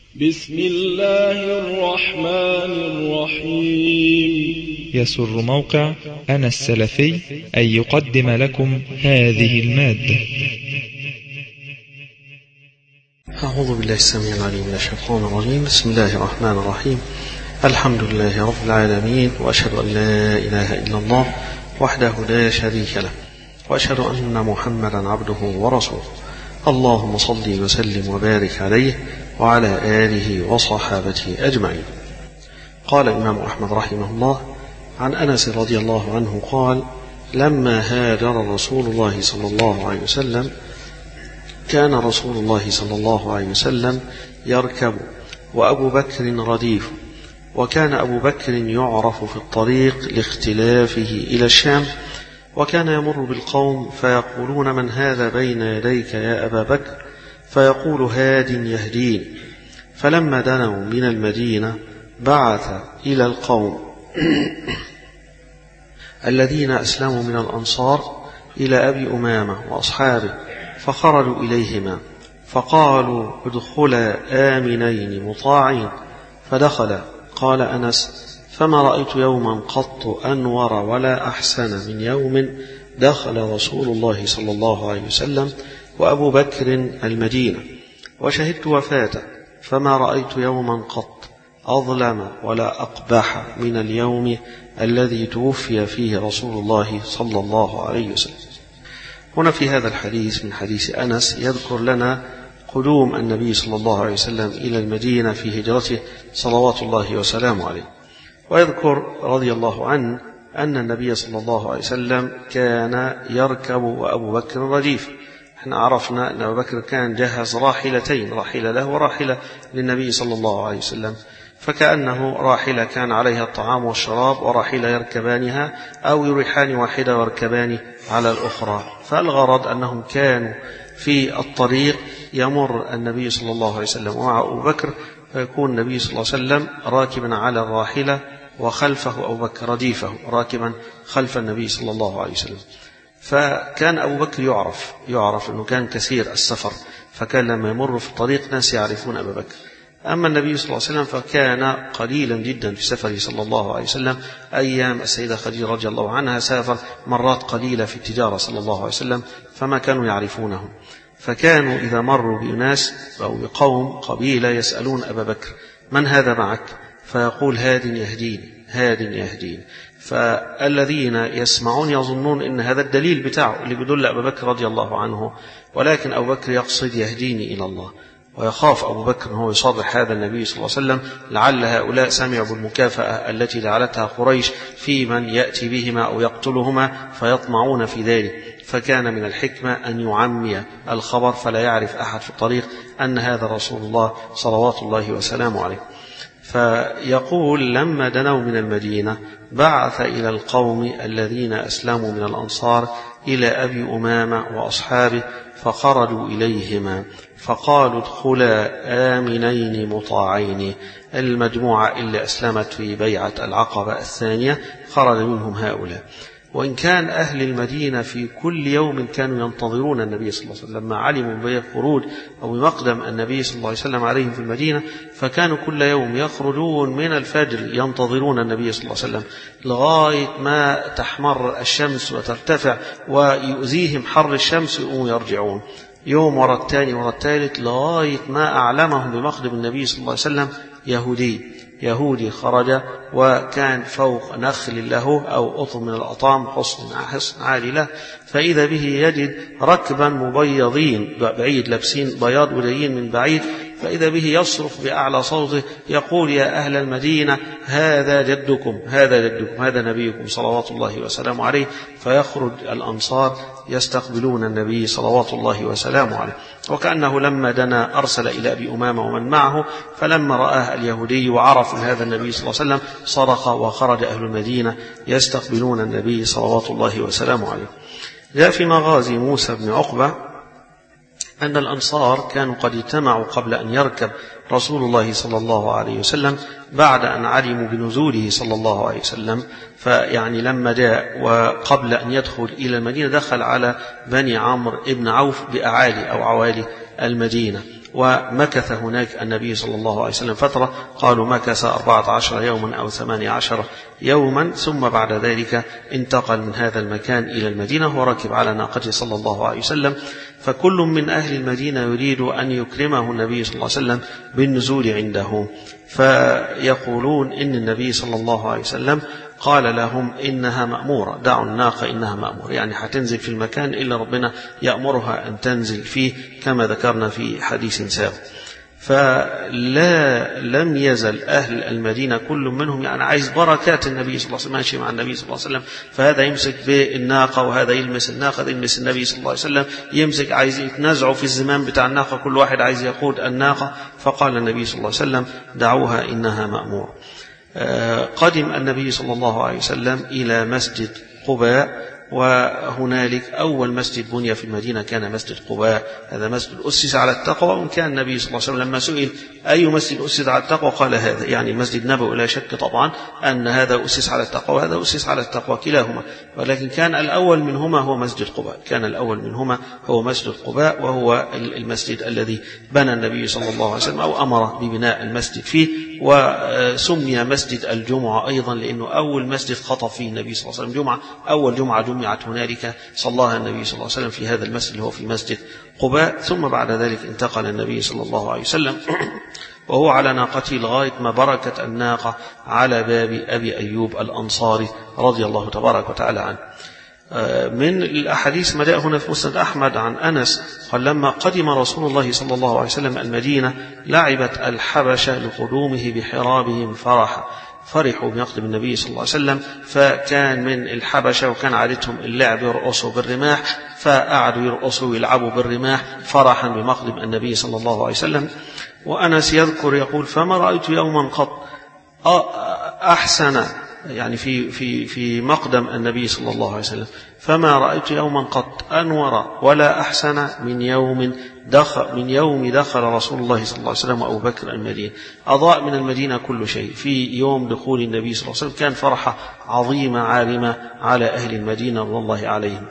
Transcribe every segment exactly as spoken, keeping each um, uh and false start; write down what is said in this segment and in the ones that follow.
بسم الله الرحمن الرحيم. يسر موقع أنا السلفي أن يقدم لكم هذه المادة. أعوذ بالله السميع العليم من الشيطان الرجيم. بسم الله الرحمن الرحيم. الحمد لله رب العالمين، وأشهد أن لا إله إلا الله وحده لا شريك له، وأشهد أن محمدا عبده ورسوله. اللهم صل وسلم وبارك عليه وعلى آله وصحابته أجمعين. قال الإمام أحمد رحمه الله عن أنس رضي الله عنه قال: لما هاجر رسول الله صلى الله عليه وسلم كان رسول الله صلى الله عليه وسلم يركب وأبو بكر رديف، وكان أبو بكر يعرف في الطريق لاختلافه إلى الشام، وكان يمر بالقوم فيقولون: من هذا بين يديك يا أبا بكر؟ فيقول: هاد يهدين. فلما دنوا من المدينة بعث إلى القوم الذين أسلموا من الأنصار إلى أبي أمامة وأصحابه، فخرجوا إليهما فقالوا: ادخلا آمنين مطاعين. فدخل. قال أنس: فما رأيت يوما قط أنور ولا أحسن من يوم دخل رسول الله صلى الله عليه وسلم وأبو بكر المدينة، وشهدت وفاته، فما رأيت يوما قط أظلم ولا أقبح من اليوم الذي توفي فيه رسول الله صلى الله عليه وسلم. هنا في هذا الحديث من حديث أنس يذكر لنا قدوم النبي صلى الله عليه وسلم إلى المدينة في هجرته صلوات الله وسلامه عليه، ويذكر رضي الله عنه أن النبي صلى الله عليه وسلم كان يركب وأبو بكر رديف. احنا عرفنا أن أبو بكر كان جهز راحلتين، راحلة له وراحلة للنبي صلى الله عليه وسلم، فكأنه راحلة كان عليها الطعام والشراب، وراحلة يركبانها أو يريحان واحدة ويركبان على الأخرى. فالغرض أنهم كانوا في الطريق يمر النبي صلى الله عليه وسلم ومع أبو بكر، فيكون النبي صلى الله عليه وسلم راكبا على الراحلة وخلفه أبو بكر رديفه راكبا خلف النبي صلى الله عليه وسلم. فكان أبو بكر يعرف يعرف أنه كان كثير السفر، فكان لما يمر في الطريق ناس يعرفون أبا بكر. أما النبي صلى الله عليه وسلم فكان قليلا جدا في سفره صلى الله عليه وسلم. أيام السيدة خديجة رضي الله عنها سافر مرات قليلة في التجارة صلى الله عليه وسلم، فما كانوا يعرفونه، فكانوا إذا مروا بناس أو بقوم قبيلة يسألون أبا بكر: من هذا معك؟ فيقول: هاد يهدين، هاد يهدين. فالذين يسمعون يظنون أن هذا الدليل بتاعه اللي بيدل أبا بكر رضي الله عنه، ولكن أبو بكر يقصد يهديني إلى الله، ويخاف أبو بكر أنه يصرح هذا النبي صلى الله عليه وسلم، لعل هؤلاء سمعوا بالمكافأة التي جعلتها قريش في من يأتي بهما أو يقتلهما فيطمعون في ذلك. فكان من الحكمة أن يعمي الخبر فلا يعرف أحد في الطريق أن هذا رسول الله صلوات الله وسلامه عليه. فيقول: لما دنوا من المدينة بعث إلى القوم الذين أسلموا من الأنصار إلى أبي أمامة وأصحابه، فخرجوا إليهما فقالوا: ادخلا آمنين مطاعين. المجموعة اللي أسلمت في بيعة العقبة الثانية خرج منهم هؤلاء. وإن كان أهل المدينة في كل يوم كانوا ينتظرون النبي صلى الله عليه وسلم، لما علموا بخروج أو بمقدم النبي صلى الله عليه وسلم عليهم في المدينة، فكانوا كل يوم يخرجون من الفجر ينتظرون النبي صلى الله عليه وسلم لغاية ما تحمر الشمس وترتفع ويؤذيهم حر الشمس ويقوموا يرجعون يوم وراء الثاني وراء الثالث، لغاية ما أعلمهم بمقدم النبي صلى الله عليه وسلم يهودي يهودي خرج، وكان فوق نخل له أو أطم من الأطام، حصن حصن عالي له، فإذا به يجد ركبا مبيضين بعيد لابسين بياض وليين من بعيد، فإذا به يصرخ بأعلى صوته يقول: يا أهل المدينة، هذا جدكم، هذا جدكم، هذا نبيكم صلوات الله وسلامه عليه. فيخرج الأنصار يستقبلون النبي صلوات الله وسلامه عليه. وكأنه لما دنا أرسل إلى أبي أمامة ومن معه، فلما رآه اليهودي وعرفوا هذا النبي صلى الله عليه وسلم صرخ، وخرج أهل المدينة يستقبلون النبي صلوات الله وسلامه عليه. جاء في مغازي موسى بن عقبة أن الأنصار كانوا قد اجتمعوا قبل أن يركب رسول الله صلى الله عليه وسلم بعد أن علموا بنزوله صلى الله عليه وسلم. فيعني لما جاء وقبل أن يدخل إلى المدينة دخل على بني عمرو بن عوف بأعالي أو عوالي المدينة، ومكث هناك النبي صلى الله عليه وسلم فترة، قالوا مكث أربعة عشر يوما أو ثمانية عشر يوما، ثم بعد ذلك انتقل من هذا المكان إلى المدينة وركب على ناقته صلى الله عليه وسلم. فكل من أهل المدينة يريد أن يكرمه النبي صلى الله عليه وسلم بالنزول عنده، فيقولون إن النبي صلى الله عليه وسلم قال لهم إنها مأمورة، دعوا الناقة إنها مأمورة، يعني هتنزل في المكان إلا ربنا يأمرها أن تنزل فيه كما ذكرنا في حديث سابق. فلا لم يزل أهل المدينة كل منهم يعني عايز بركات النبي صلى الله عليه وسلم، ماشي مع النبي صلى الله عليه وسلم، فهذا يمسك بالناقة وهذا يلمس الناقة، هذا يلمس النبي صلى الله عليه وسلم، يمسك عايز يتنازعوا في الزمام بتاع الناقة، كل واحد عايز يقود الناقة. فقال النبي صلى الله عليه وسلم دعوها إنها مأمورة. قدم النبي صلى الله عليه وسلم إلى مسجد قباء، وهنالك أول مسجد بني في المدينة كان مسجد قباء. هذا مسجد أسس على التقوى، وإن كان النبي صلى الله عليه وسلم لما سئل أي مسجد أسس على التقوى قال هذا، يعني مسجد نبوي لا شك طبعا أن هذا أسس على التقوى وهذا أسس على التقوى كلاهما، ولكن كان الأول منهما هو مسجد قباء، كان الأول منهما هو مسجد قباء، وهو المسجد الذي بنى النبي صلى الله عليه وسلم أو أمر ببناء المسجد فيه، وسمي مسجد الجمعة أيضا لأنه أول مسجد خطب فيه النبي صلى الله عليه وسلم جمعة، أول جمعة جمعت هنالك صلاها النبي صلى الله عليه وسلم في هذا المسجد اللي هو في مسجد قباء. ثم بعد ذلك انتقل النبي صلى الله عليه وسلم وهو على ناقته لغاية ما بركت الناقة على باب أبي أيوب الأنصاري رضي الله تبارك وتعالى عنه. من الأحاديث ما جاء هنا في مسند أحمد عن أنس قال لما قدم رسول الله صلى الله عليه وسلم المدينة لعبت الحبشة لقدومه بحرابهم فرحا، فرحوا بمقدم النبي صلى الله عليه وسلم، فكان من الحبشة وكان عادتهم اللعب يرقصوا بالرماح، فقعدوا يرقصوا ويلعبوا بالرماح فرحا بمقدم النبي صلى الله عليه وسلم. وأنس يذكر يقول فما رأيت يوما قط أحسن، يعني في في في مقدم النبي صلى الله عليه وسلم، فما رأيت يوما قط أنور ولا أحسن من يوم دخل من يوم دخل رسول الله صلى الله عليه وسلم وأبو بكر المدينة. أضاء من المدينة كل شيء في يوم دخول النبي صلى الله عليه وسلم، كان فرحة عظيمة عارمة على أهل المدينة رضي الله عليهم.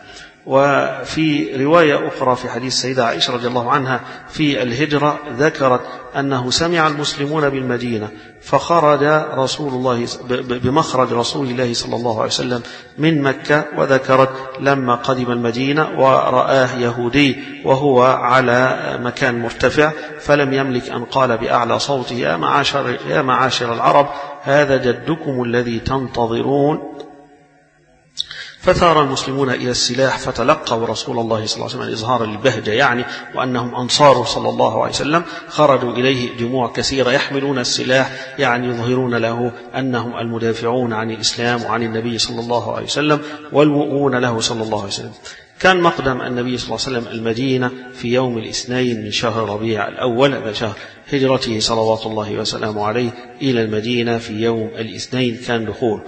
وفي رواية أخرى في حديث السيدة عائشة رضي الله عنها في الهجرة ذكرت أنه سمع المسلمون بالمدينة فخرج رسول الله بمخرج رسول الله صلى الله عليه وسلم من مكة، وذكرت لما قدم المدينة ورآه يهودي وهو على مكان مرتفع فلم يملك أن قال بأعلى صوته يا معاشر, يا معاشر العرب هذا جدكم الذي تنتظرون، فثار المسلمون إلى السلاح فتلقوا رسول الله صلى الله عليه وسلم إظهارا للبهجة يعني وأنهم أنصاره صلى الله عليه وسلم، خرجوا إليه جموع كثيرة يحملون السلاح يعني يظهرون له أنهم المدافعون عن الإسلام وعن النبي صلى الله عليه وسلم والمؤمنون له صلى الله عليه وسلم. كان مقدم النبي صلى الله عليه وسلم المدينة في يوم الاثنين من شهر ربيع الأول، هذا شهر هجرته صلوات الله وسلامه عليه إلى المدينة في يوم الاثنين كان دخول.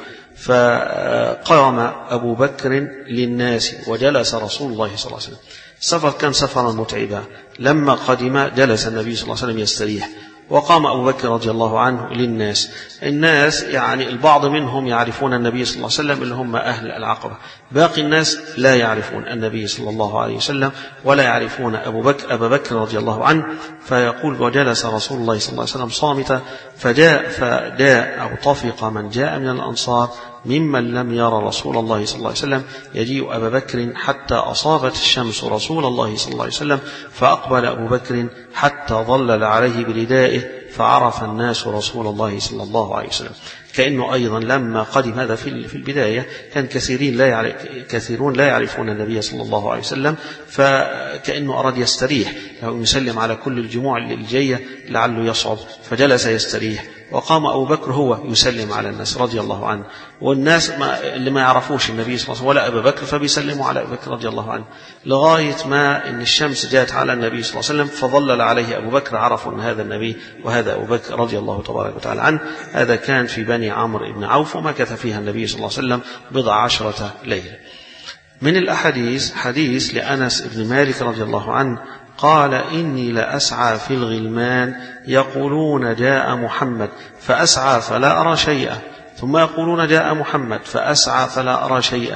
فقام أبو بكر للناس وجلس رسول الله صلى الله عليه وسلم. السفر كان سفرا متعبا، لما قدم جلس النبي صلى الله عليه وسلم يستريح، وقام أبو بكر رضي الله عنه للناس. الناس يعني البعض منهم يعرفون النبي صلى الله عليه وسلم اللي هم أهل العقبة، باقي الناس لا يعرفون النبي صلى الله عليه وسلم ولا يعرفون أبو بكر أبا بكر رضي الله عنه. فيقول وجلس رسول الله صلى الله عليه وسلم صامتا فجاء فجاء أو طفق من جاء من الأنصار ممن لم يرى رسول الله صلى الله عليه وسلم يجيء أبا بكر حتى أصابت الشمس رسول الله صلى الله عليه وسلم، فأقبل أبو بكر حتى ظلل عليه بردائه فعرف الناس رسول الله صلى الله عليه وسلم. كأنه أيضا لما قدم هذا في في البداية كان كثيرين لا يعرف كثيرون لا يعرفون النبي صلى الله عليه وسلم، فكأنه أراد يستريح يسلم على كل الجموع الجاية لعله يصعب، فجلس يستريح. وقام أبو بكر هو يسلم على الناس رضي الله عنه، والناس ما اللي ما يعرفوش النبي صلى الله عليه وسلم ولا أبا بكر فبيسلموا على أبو بكر رضي الله عنه، لغاية ما إن الشمس جاءت على النبي صلى الله عليه وسلم فظلل عليه أبو بكر، عرفوا أن هذا النبي وهذا أبو بكر رضي الله تبارك وتعالى عنه. هذا كان في بني عمرو بن عوف، ومكث فيها النبي صلى الله عليه وسلم بضع عشرة ليلة. من الأحاديث حديث لأنس بن مالك رضي الله عنه قال إني لأسعى في الغلمان يقولون جاء محمد فأسعى فلا أرى شيئا، ثم يقولون جاء محمد فأسعى فلا أرى شيئا،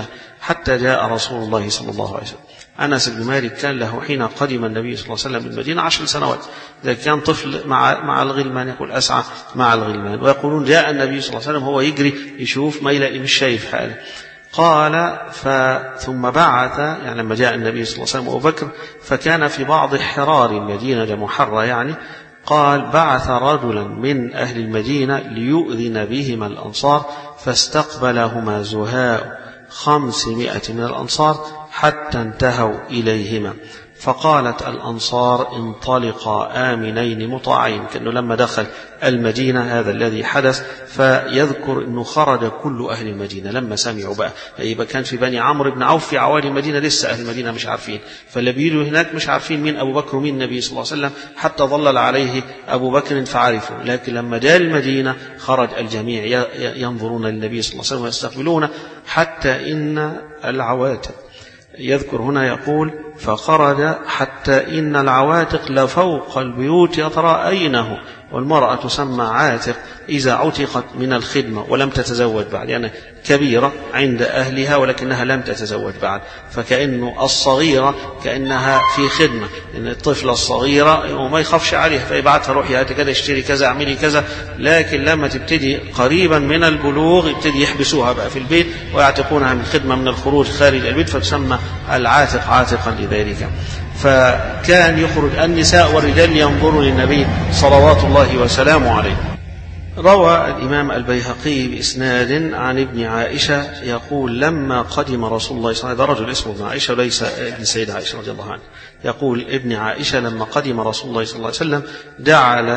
حتى جاء رسول الله صلى الله عليه وسلم. أنس بن مالك كان له حين قدم النبي صلى الله عليه وسلم المدينة عشر سنوات، إذا كان طفل مع مع الغلمان، يقول أسعى مع الغلمان، ويقولون جاء النبي صلى الله عليه وسلم هو يجري يشوف ما يلاقي مش شايف حاله. قال ثم بعث، يعني لما جاء النبي صلى الله عليه وسلم وأبو بكر، فكان في بعض حرار المدينة محرة يعني، قال بعث رجلا من أهل المدينة ليؤذن بهما الأنصار، فاستقبلهما زهاء خمسمائة من الأنصار حتى انتهوا إليهما، فقالت الأنصار انطلقا آمنين مطاعين. كأنه لما دخل المدينة هذا الذي حدث، فيذكر أنه خرج كل أهل المدينة لما سمعوا بقى، يبقى كان في بني عمرو بن عوف في عوالي المدينة لسه أهل المدينة مش عارفين، فاللي بيجوا هناك مش عارفين مين أبو بكر ومين النبي صلى الله عليه وسلم، حتى ظلل عليه أبو بكر فعرفوا. لكن لما جاء المدينة خرج الجميع ينظرون للنبي صلى الله عليه وسلم ويستقبلونه، حتى إن العواتق، يذكر هنا يقول فخرج حتى إن العواتق لفوق البيوت يتراءينه، والمرأة تسمى عاتق إذا عتقت من الخدمة ولم تتزوج بعد، يعني كبيرة عند أهلها ولكنها لم تتزوج بعد، فكأنه الصغيرة كأنها في خدمة، إن الطفلة الصغيرة وما يخافش عليها فيبعتها روحي هاتي كذا اشتري كذا اعملي كذا، لكن لما تبتدي قريبا من البلوغ يبتدي يحبسوها بقى في البيت ويعتقونها من خدمة من الخروج خارج البيت، فتسمى العاتق عاتقا لذلك. فكان يخرج النساء والرجال ينظروا للنبي صلوات الله وسلامه عليه. روى الإمام البيهقي بإسناد عن ابن عائشة يقول لما قدم رسول الله صلى الله عليه وسلم، رجل اسمه ابن عائشة وليس ابن سيدة عائشة رضي الله عنها، يقول ابن عائشة لما قدم رسول الله صلى الله عليه وسلم جعل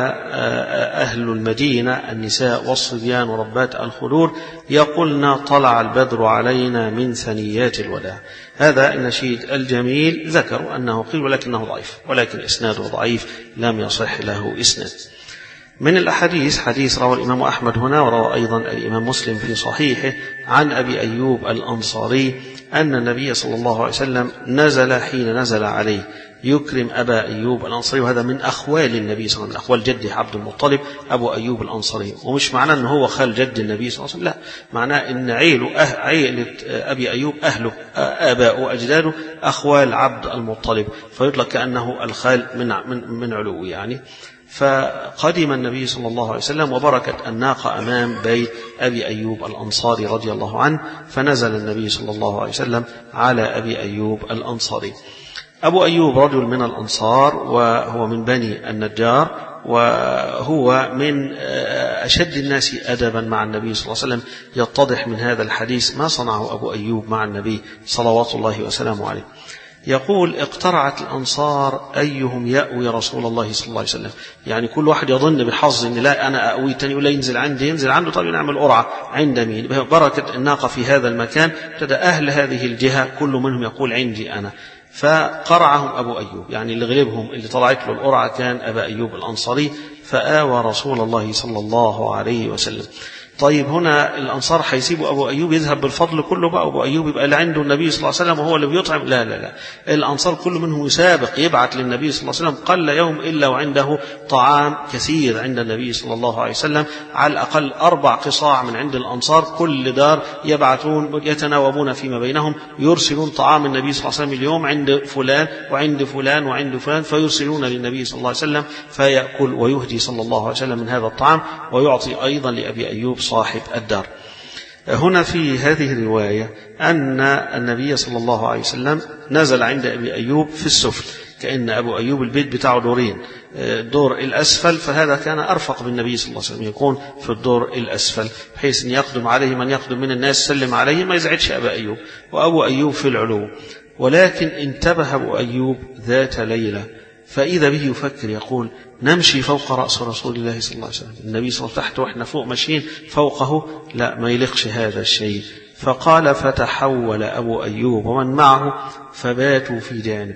أهل المدينة النساء والصبيان وربات الخدور يقولن طلع البدر علينا من ثنيات الوداع. هذا النشيد الجميل ذكروا أنه قيل ولكنه ضعيف، ولكن إسناده ضعيف لم يصح له إسناد. من الأحاديث حديث روى الإمام أحمد هنا، وروى أيضا الإمام مسلم في صحيحه عن أبي أيوب الأنصاري أن النبي صلى الله عليه وسلم نزل حين نزل عليه يكرم أبا أيوب الأنصاري، وهذا من أخوال النبي صلى الله عليه وسلم، أخوال جده عبد المطلب أبو أيوب الأنصاري، ومش معناه أنه هو خال جد النبي صلى الله عليه وسلم، لا، معناه أن عيله أه عيلة أبي أيوب أهله آباء وأجداده أخوال عبد المطلب، فيطلق كأنه الخال من من من علو يعني. فقدم النبي صلى الله عليه وسلم وبركت الناقة أمام بيت أبي أيوب الأنصاري رضي الله عنه، فنزل النبي صلى الله عليه وسلم على أبي أيوب الأنصاري. أبو أيوب رجل من الأنصار وهو من بني النجار، وهو من أشد الناس أدبا مع النبي صلى الله عليه وسلم. يتضح من هذا الحديث ما صنعه أبو أيوب مع النبي صلوات الله وسلامه عليه. يقول اقترعت الأنصار أيهم يأوي رسول الله صلى الله عليه وسلم، يعني كل واحد يظن بحظ إن لا أنا أأوي تاني ولا ينزل عندي ينزل عنده، طيب نعمل قرعة عند مين؟ بركة الناقة في هذا المكان ابتدى أهل هذه الجهة كل منهم يقول عندي أنا، فقرعهم أبو أيوب، يعني اللي غلبهم اللي طلعت له القرعة كان أبا أيوب الأنصاري، فآوى رسول الله صلى الله عليه وسلم. طيب هنا الأنصار حيسيبوا أبو أيوب يذهب بالفضل كله بقى، أبو أيوب يبقى اللي عنده النبي صلى الله عليه وسلم وهو اللي بيطعم؟ لا لا لا، الأنصار كل منهم يسابق يبعث للنبي صلى الله عليه وسلم، قل يوم إلا وعنده طعام كثير عند النبي صلى الله عليه وسلم، على الأقل أربع قصاع من عند الأنصار، كل دار يبعثون يتناوبون فيما بينهم، يرسلون طعام النبي صلى الله عليه وسلم اليوم عند فلان وعند فلان وعند فلان، فيرسلون للنبي صلى الله عليه وسلم فيأكل ويهدي صلى الله عليه وسلم من هذا الطعام، ويعطي أيضا لأبي أيوب صاحب الدار. هنا في هذه الرواية أن النبي صلى الله عليه وسلم نزل عند أبي أيوب في السفل، كأن أبو أيوب البيت بتاعه دورين، الدور الأسفل، فهذا كان أرفق بالنبي صلى الله عليه وسلم يكون في الدور الأسفل، بحيث أن يقدم عليه من يقدم من الناس سلم عليه ما يزعجش أبا أيوب، وأبو أيوب في العلو. ولكن انتبه أبو أيوب ذات ليلة فإذا به يفكر يقول نمشي فوق رأس رسول الله صلى الله عليه وسلم، النبي صلى الله عليه وسلم تحت وإحنا فوق ماشيين فوقه، لا ما يلقش هذا الشيء. فقال فتحول أبو أيوب ومن معه فباتوا في جانب،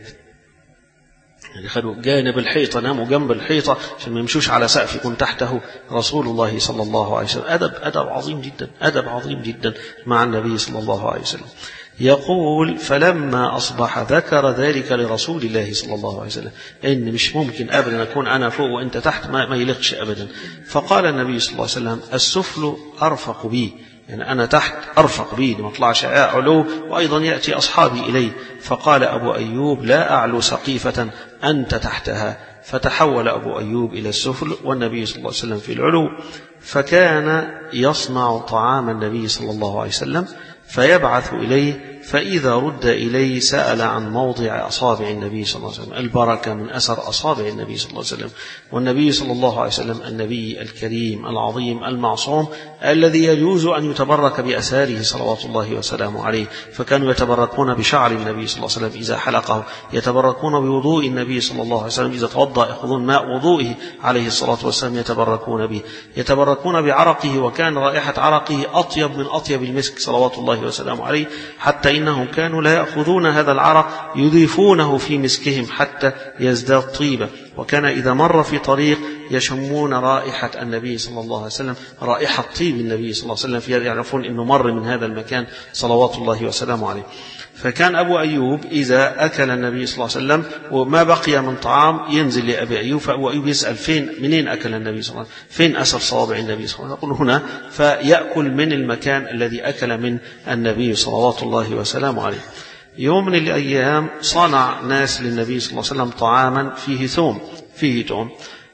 يعني خدوا جانب الحيطة، ناموا جنب الحيطة عشان ما يمشوش على سقف يكون تحته رسول الله صلى الله عليه وسلم. أدب أدب عظيم جدا، أدب عظيم جدا مع النبي صلى الله عليه وسلم. يقول فلما أصبح ذكر ذلك لرسول الله صلى الله عليه وسلم، إن مش ممكن أبدا أكون أنا فوق وإنت تحت، ما, ما يلقش أبدا. فقال النبي صلى الله عليه وسلم السفل أرفق بي يعني أنا تحت أرفق بي لما أطلعش أعلو، وأيضا يأتي أصحابي إلي. فقال أبو أيوب لا أعلو سقيفة أنت تحتها، فتحول أبو أيوب إلى السفل والنبي صلى الله عليه وسلم في العلو. فكان يصنع طعام النبي صلى الله عليه وسلم فيبعث إليه، فإذا رد إليه سأل عن موضع أصابع النبي صلى الله عليه وسلم، البركة من أثر أصابع النبي صلى الله عليه وسلم. والنبي صلى الله عليه وسلم النبي الكريم العظيم المعصوم الذي يجوز أن يتبرك بأثاره صلوات الله وسلامه عليه. فكانوا يتبركون بشعر النبي صلى الله عليه وسلم إذا حلقه، يتبركون بوضوء النبي صلى الله عليه وسلم إذا توضأ، يأخذون ماء وضوئه عليه الصلاة والسلام يتبركون به، يتبركون بعرقه، وكان رائحة عرقه أطيب من أطيب المسك صلوات الله وسلامه عليه، حتى إنهم كانوا لا يأخذون هذا العرق يضيفونه في مسكهم حتى يزداد طيبة. وكان إذا مر في طريق يشمون رائحة النبي صلى الله عليه وسلم، رائحة طيب النبي صلى الله عليه وسلم، فيعرفون أنه مر من هذا المكان صلوات الله وسلامه عليه. فكان أبو أيوب إذا أكل النبي صلى الله عليه وسلم وما بقي من طعام ينزل لأبي أيوب، فأبو أيوب يسأل فين منين أكل النبي صلى الله عليه وسلم، فين أثر صوابع النبي صلى الله عليه وسلم، يقول هنا، فيأكل من المكان الذي أكل من النبي صلوات الله وسلامه عليه. يوم من الأيام صنع ناس للنبي صلى الله عليه وسلم طعاما فيه ثوم فيه ثوم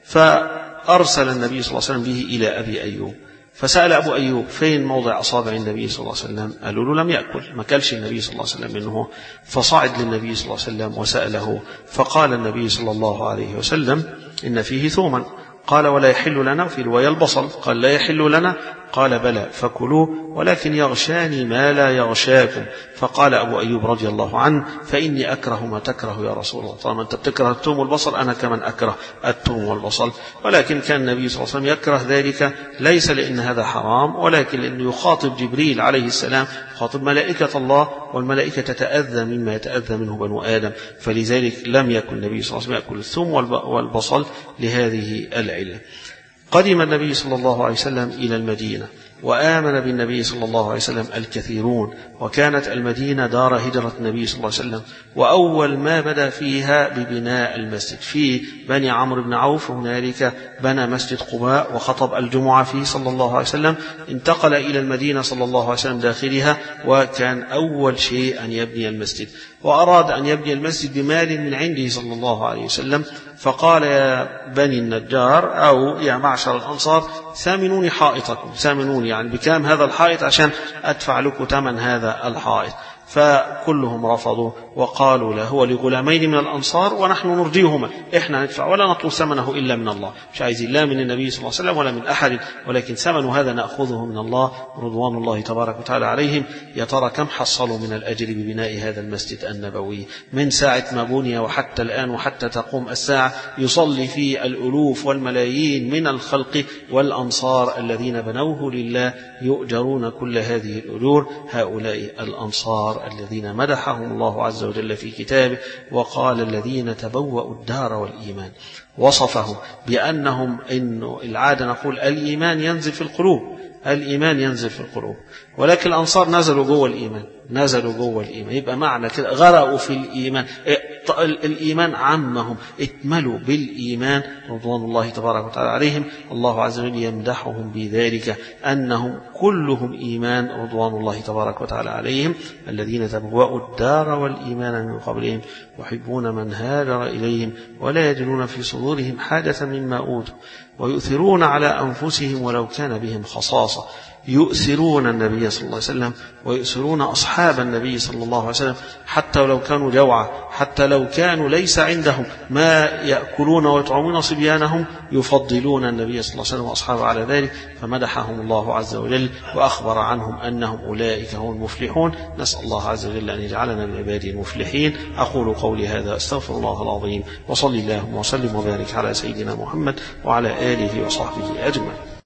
فأرسل النبي صلى الله عليه وسلم به إلى أبي أيوب، فسأل أبو أيوب فين موضع أصابع النبي صلى الله عليه وسلم، قالوا له لم يأكل، ما كلش النبي صلى الله عليه وسلم منه. فصعد للنبي صلى الله عليه وسلم وسأله، فقال النبي صلى الله عليه وسلم إن فيه ثوما. قال ولا يحل لنا، في رواية البصل، قال لا يحل لنا، قال بلى فكلوه ولكن يغشاني ما لا يغشاكم. فقال أبو أيوب رضي الله عنه فإني أكره ما تكره يا رسول الله، طالما أنت بتكره الثوم والبصل أنا كمان أكره الثوم والبصل. ولكن كان النبي صلى الله عليه وسلم يكره ذلك ليس لأن هذا حرام، ولكن لأنه يخاطب جبريل عليه السلام، يخاطب ملائكة الله، والملائكة تتأذى مما يتأذى منه بنو آدم، فلذلك لم يكن النبي صلى الله عليه وسلم يأكل الثوم والبصل لهذه العلة. قدم النبي صلى الله عليه وسلم إلى المدينة، وآمن بالنبي صلى الله عليه وسلم الكثيرون، وكانت المدينة دار هجرة النبي صلى الله عليه وسلم، وأول ما بدأ فيها ببناء المسجد في بني عمرو بن عوف، هنالك بنى مسجد قباء وخطب الجمعة فيه صلى الله عليه وسلم. انتقل إلى المدينة صلى الله عليه وسلم داخلها، وكان أول شيء أن يبني المسجد، وأراد أن يبني المسجد بمال من عنده صلى الله عليه وسلم. فقال يا بني النجار أو يا معشر الأنصار ثامنوني حائطكم، ثامنوني يعني بكام هذا الحائط عشان أدفع لكم ثمن هذا الحائط. فكلهم رفضوا وقالوا له هو لغلامين من الأنصار ونحن نرضيهما، إحنا ندفع ولا نطلب ثمنه إلا من الله، مش عايزين لا من النبي صلى الله عليه وسلم ولا من أحد، ولكن ثمن هذا نأخذه من الله رضوان الله تبارك وتعالى عليهم. يا ترى كم حصلوا من الأجر ببناء هذا المسجد النبوي من ساعة ما بني وحتى الآن وحتى تقوم الساعة، يصلي فيه الألوف والملايين من الخلق، والأنصار الذين بنوه لله يؤجرون كل هذه الأجور. هؤلاء الأنصار الذين مدحهم الله عز وجل في كتابه، وقال الذين تبوأوا الدار والإيمان، وصفهم بأنهم إنه العادة نقول الإيمان ينزل في القلوب، الإيمان ينزل في القلوب، ولكن الأنصار نزلوا جوه الإيمان، نزلوا جوه الإيمان، يبقى معنى كده غرقوا في الإيمان، الإيمان عمهم، اتملوا بالإيمان رضوان الله تبارك وتعالى عليهم. الله عز وجل يمدحهم بذلك أنهم كلهم إيمان رضوان الله تبارك وتعالى عليهم، الذين تبوأوا الدار والإيمان من قبلهم يحبون من هاجر إليهم ولا يجدون في صدورهم حاجة مما أوتوا ويؤثرون على أنفسهم ولو كان بهم خصاصة. يؤثرون النبي صلى الله عليه وسلم ويؤثرون أصحاب النبي صلى الله عليه وسلم، حتى لو كانوا جوعى، حتى لو كانوا ليس عندهم ما يأكلون ويطعمون صبيانهم، يفضلون النبي صلى الله عليه وسلم وأصحابه على ذلك. فمدحهم الله عز وجل وأخبر عنهم أنهم أولئك هم المفلحون. نسأل الله عز وجل أن يجعلنا من عباده المفلحين. أقول قولي هذا أستغفر الله العظيم، وصلي اللهم وسلم وبارك على سيدنا محمد وعلى آله وصحبه أجمعين.